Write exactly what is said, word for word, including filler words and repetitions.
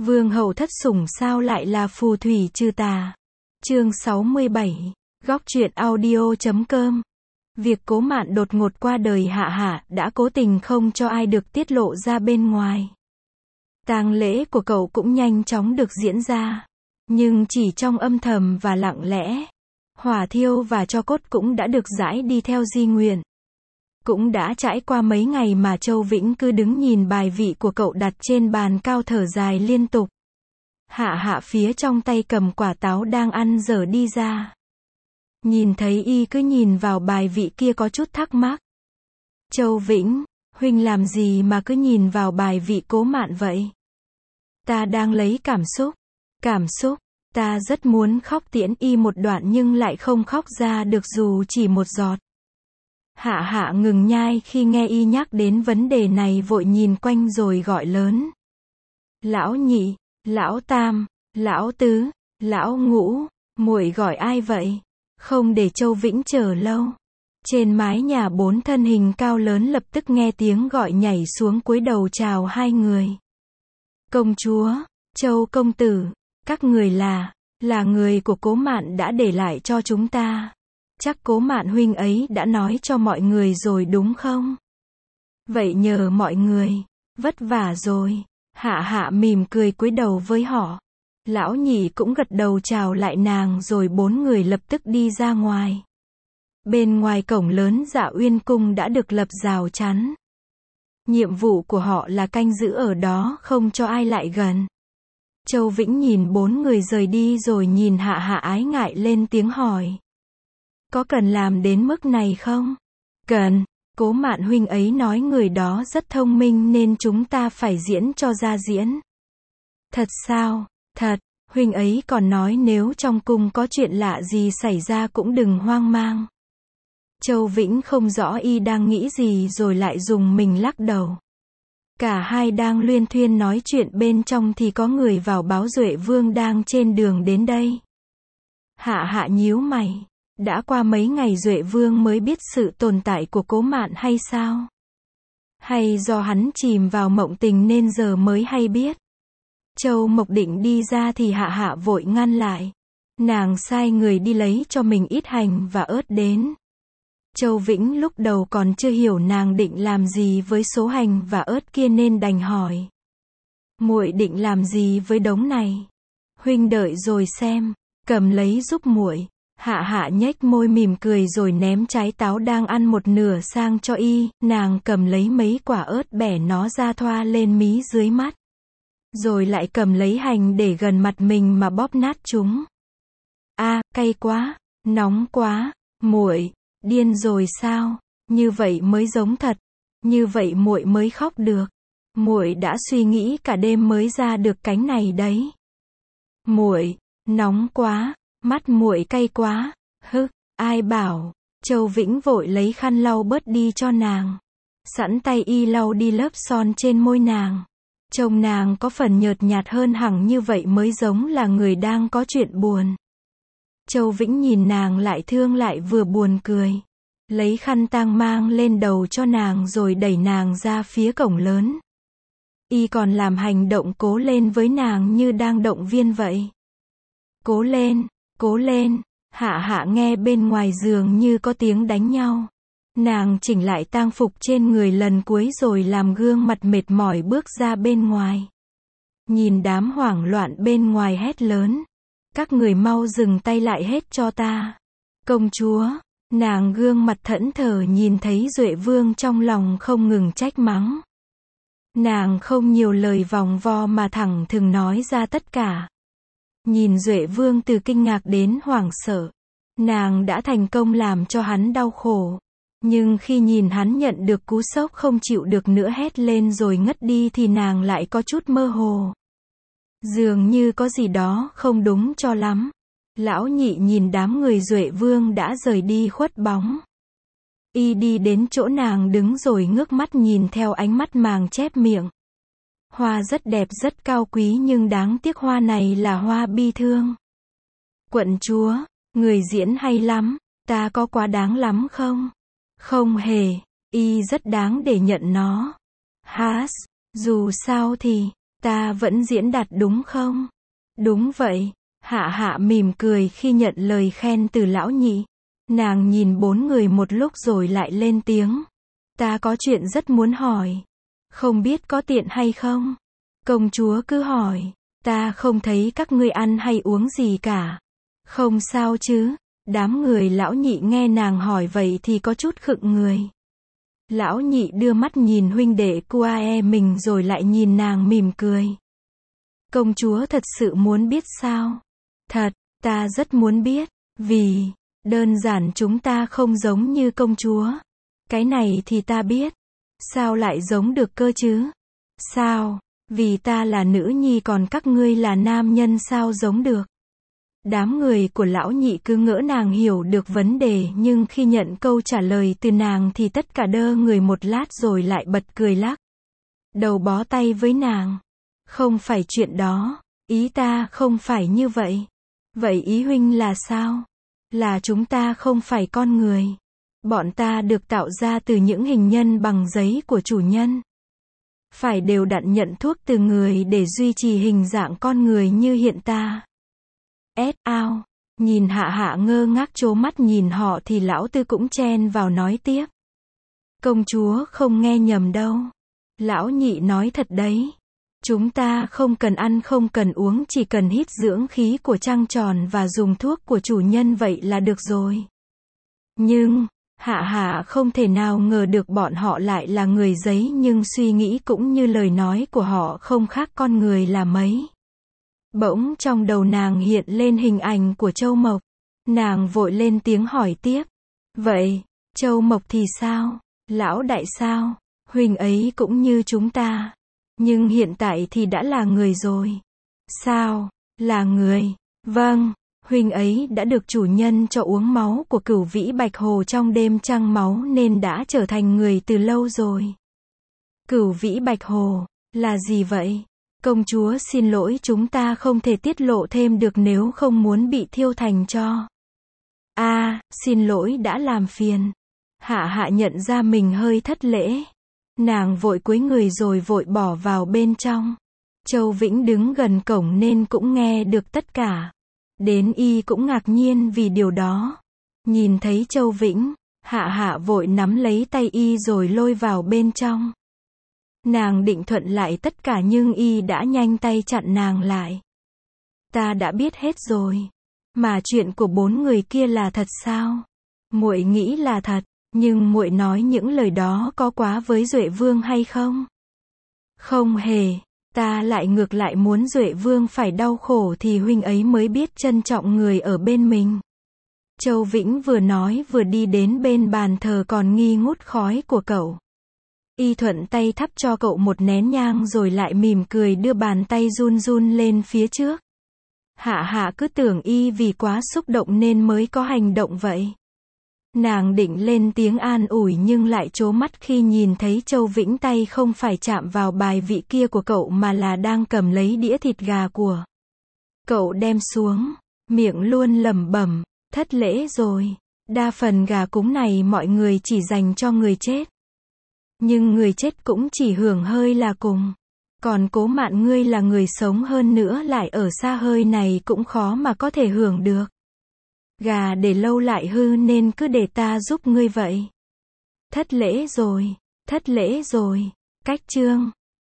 Vương hậu thất sủng sao lại là phù thủy trừ tà. Chương sáu mươi bảy, góc truyện audio chấm com. Việc Cố Mạn đột ngột qua đời Hạ Hạ đã cố tình không cho ai được tiết lộ ra bên ngoài. Tang lễ của cậu cũng nhanh chóng được diễn ra, nhưng chỉ trong âm thầm và lặng lẽ. Hỏa thiêu và tro cốt cũng đã được rải đi theo di nguyện. Cũng đã trải qua mấy ngày mà Châu Vĩnh cứ đứng nhìn bài vị của cậu đặt trên bàn cao thở dài liên tục. Hạ Hạ phía trong tay cầm quả táo đang ăn dở đi ra. Nhìn thấy y cứ nhìn vào bài vị kia có chút thắc mắc. Châu Vĩnh, huynh làm gì mà cứ nhìn vào bài vị Cố Mạn vậy? Ta đang lấy cảm xúc. Cảm xúc, ta rất muốn khóc tiễn y một đoạn nhưng lại không khóc ra được dù chỉ một giọt. Hạ Hạ ngừng nhai khi nghe y nhắc đến vấn đề này, vội nhìn quanh rồi gọi lớn. Lão nhị, lão tam, lão tứ, lão ngũ, muội gọi ai vậy? Không để Châu Vĩnh chờ lâu. Trên mái nhà bốn thân hình cao lớn lập tức nghe tiếng gọi nhảy xuống cúi đầu chào hai người. Công chúa, Châu công tử, các người là, là người của Cố Mạn đã để lại cho chúng ta. Chắc Cố Mạn huynh ấy đã nói cho mọi người rồi đúng không? Vậy nhờ mọi người, vất vả rồi. Hạ Hạ mỉm cười cúi đầu với họ. Lão nhị cũng gật đầu chào lại nàng rồi bốn người lập tức đi ra ngoài. Bên ngoài cổng lớn Dạ Uyên cung đã được lập rào chắn. Nhiệm vụ của họ là canh giữ ở đó không cho ai lại gần. Châu Vĩnh nhìn bốn người rời đi rồi nhìn Hạ Hạ ái ngại lên tiếng hỏi. Có cần làm đến mức này không? Cần, Cố Mạn huynh ấy nói người đó rất thông minh nên chúng ta phải diễn cho ra diễn. Thật sao? Thật, huynh ấy còn nói nếu trong cung có chuyện lạ gì xảy ra cũng đừng hoang mang. Châu Vĩnh không rõ y đang nghĩ gì rồi lại dùng mình lắc đầu. Cả hai đang luyên thuyên nói chuyện bên trong thì có người vào báo Duệ Vương đang trên đường đến đây. Hạ Hạ nhíu mày. Đã qua mấy ngày Duệ Vương mới biết sự tồn tại của Cố Mạn hay sao? Hay do hắn chìm vào mộng tình nên giờ mới hay biết? Châu Mộc định đi ra thì Hạ Hạ vội ngăn lại. Nàng sai người đi lấy cho mình ít hành và ớt đến. Châu Vĩnh lúc đầu còn chưa hiểu nàng định làm gì với số hành và ớt kia nên đành hỏi. Muội định làm gì với đống này? Huynh đợi rồi xem, cầm lấy giúp muội. Hạ Hạ nhếch môi mỉm cười rồi ném trái táo đang ăn một nửa sang cho y, nàng cầm lấy mấy quả ớt bẻ nó ra thoa lên mí dưới mắt. Rồi lại cầm lấy hành để gần mặt mình mà bóp nát chúng. A, à, cay quá, nóng quá, muội, điên rồi sao? Như vậy mới giống thật, như vậy muội mới khóc được. Muội đã suy nghĩ cả đêm mới ra được cánh này đấy. Muội, nóng quá. Mắt muội cay quá, hứ, ai bảo? Châu Vĩnh vội lấy khăn lau bớt đi cho nàng. Sẵn tay y lau đi lớp son trên môi nàng. Trông nàng có phần nhợt nhạt hơn hẳn như vậy mới giống là người đang có chuyện buồn. Châu Vĩnh nhìn nàng lại thương lại vừa buồn cười. Lấy khăn tang mang lên đầu cho nàng rồi đẩy nàng ra phía cổng lớn. Y còn làm hành động cố lên với nàng như đang động viên vậy. Cố lên. Cố lên, Hạ Hạ nghe bên ngoài giường như có tiếng đánh nhau. Nàng chỉnh lại tang phục trên người lần cuối rồi làm gương mặt mệt mỏi bước ra bên ngoài. Nhìn đám hoảng loạn bên ngoài hét lớn. Các người mau dừng tay lại hết cho ta. Công chúa, nàng gương mặt thẫn thờ nhìn thấy Duệ Vương trong lòng không ngừng trách mắng. Nàng không nhiều lời vòng vo mà thẳng thừng nói ra tất cả. Nhìn Duệ Vương từ kinh ngạc đến hoảng sợ. Nàng đã thành công làm cho hắn đau khổ. Nhưng khi nhìn hắn nhận được cú sốc không chịu được nữa hét lên rồi ngất đi thì nàng lại có chút mơ hồ. Dường như có gì đó không đúng cho lắm. Lão nhị nhìn đám người Duệ Vương đã rời đi khuất bóng. Y đi đến chỗ nàng đứng rồi ngước mắt nhìn theo ánh mắt màng chép miệng. Hoa rất đẹp rất cao quý nhưng đáng tiếc hoa này là hoa bi thương. Quận chúa, người diễn hay lắm, ta có quá đáng lắm không? Không hề, y rất đáng để nhận nó. Hás, dù sao thì, Ta vẫn diễn đạt đúng không? Đúng vậy. Hạ Hạ mỉm cười khi nhận lời khen từ lão nhị. Nàng nhìn bốn người một lúc rồi lại lên tiếng. Ta có chuyện rất muốn hỏi. Không biết có tiện hay không? Công chúa cứ hỏi. Ta không thấy các ngươi ăn hay uống gì cả. Không sao chứ? Đám người lão nhị nghe nàng hỏi vậy thì có chút khựng người. Lão nhị đưa mắt nhìn huynh đệ Kuae mình rồi lại nhìn nàng mỉm cười. Công chúa thật sự muốn biết sao? Thật, ta rất muốn biết. Vì, đơn giản chúng ta không giống như công chúa. Cái này thì ta biết. Sao lại giống được cơ chứ? Sao? Vì ta là nữ nhi còn các ngươi là nam nhân sao giống được? Đám người của lão nhị cứ ngỡ nàng hiểu được vấn đề nhưng khi nhận câu trả lời từ nàng thì tất cả đơ người một lát rồi lại bật cười lắc. Đầu bó tay với nàng. Không phải chuyện đó. Ý ta không phải như vậy. Vậy ý huynh là sao? Là chúng ta không phải con người. Bọn ta được tạo ra từ những hình nhân bằng giấy của chủ nhân. Phải đều đặn nhận thuốc từ người để duy trì hình dạng con người như hiện ta. Ét ao. Nhìn Hạ Hạ ngơ ngác trố mắt nhìn họ thì lão tư cũng chen vào nói tiếp. Công chúa không nghe nhầm đâu. Lão nhị nói thật đấy. Chúng ta không cần ăn không cần uống chỉ cần hít dưỡng khí của trăng tròn và dùng thuốc của chủ nhân vậy là được rồi. Nhưng, Hạ Hạ không thể nào ngờ được bọn họ lại là người giấy nhưng suy nghĩ cũng như lời nói của họ không khác con người là mấy. Bỗng trong đầu nàng hiện lên hình ảnh của Châu Mộc. Nàng vội lên tiếng hỏi tiếp. Vậy, Châu Mộc thì sao? Lão đại sao? Huynh ấy cũng như chúng ta. Nhưng hiện tại thì đã là người rồi. Sao? Là người? Vâng, huynh ấy đã được chủ nhân cho uống máu của Cửu Vĩ Bạch Hồ trong đêm trăng máu nên đã trở thành người từ lâu rồi. Cửu Vĩ Bạch Hồ, là gì vậy? Công chúa xin lỗi chúng ta không thể tiết lộ thêm được nếu không muốn bị thiêu thành tro. A, à, xin lỗi đã làm phiền. Hạ Hạ nhận ra mình hơi thất lễ. Nàng vội cúi người rồi vội bỏ vào bên trong. Châu Vĩnh đứng gần cổng nên cũng nghe được tất cả. Đến y cũng ngạc nhiên vì điều đó. Nhìn thấy Châu Vĩnh, Hạ Hạ vội nắm lấy tay y rồi lôi vào bên trong. Nàng định thuận lại tất cả nhưng y đã nhanh tay chặn nàng lại. Ta đã biết hết rồi. Mà chuyện của bốn người kia là thật sao? Muội nghĩ là thật, nhưng muội nói những lời đó có quá với Duệ Vương hay không? Không hề, ta lại ngược lại muốn Duệ Vương phải đau khổ thì huynh ấy mới biết trân trọng người ở bên mình. Châu Vĩnh vừa nói vừa đi đến bên bàn thờ còn nghi ngút khói của cậu. Y thuận tay thắp cho cậu một nén nhang rồi lại mỉm cười đưa bàn tay run run lên phía trước. Hạ Hạ cứ tưởng y vì quá xúc động nên mới có hành động vậy. Nàng định lên tiếng an ủi nhưng lại trố mắt khi nhìn thấy Châu Vĩnh tay không phải chạm vào bài vị kia của cậu mà là đang cầm lấy đĩa thịt gà của cậu đem xuống, miệng luôn lẩm bẩm, thất lễ rồi, đa phần gà cúng này mọi người chỉ dành cho người chết. Nhưng người chết cũng chỉ hưởng hơi là cùng. Còn Cố Mạn ngươi là người sống hơn nữa lại ở xa hơi này cũng khó mà có thể hưởng được. Gà để lâu lại hư nên cứ để ta giúp ngươi vậy. Thất lễ rồi, thất lễ rồi. Cách chương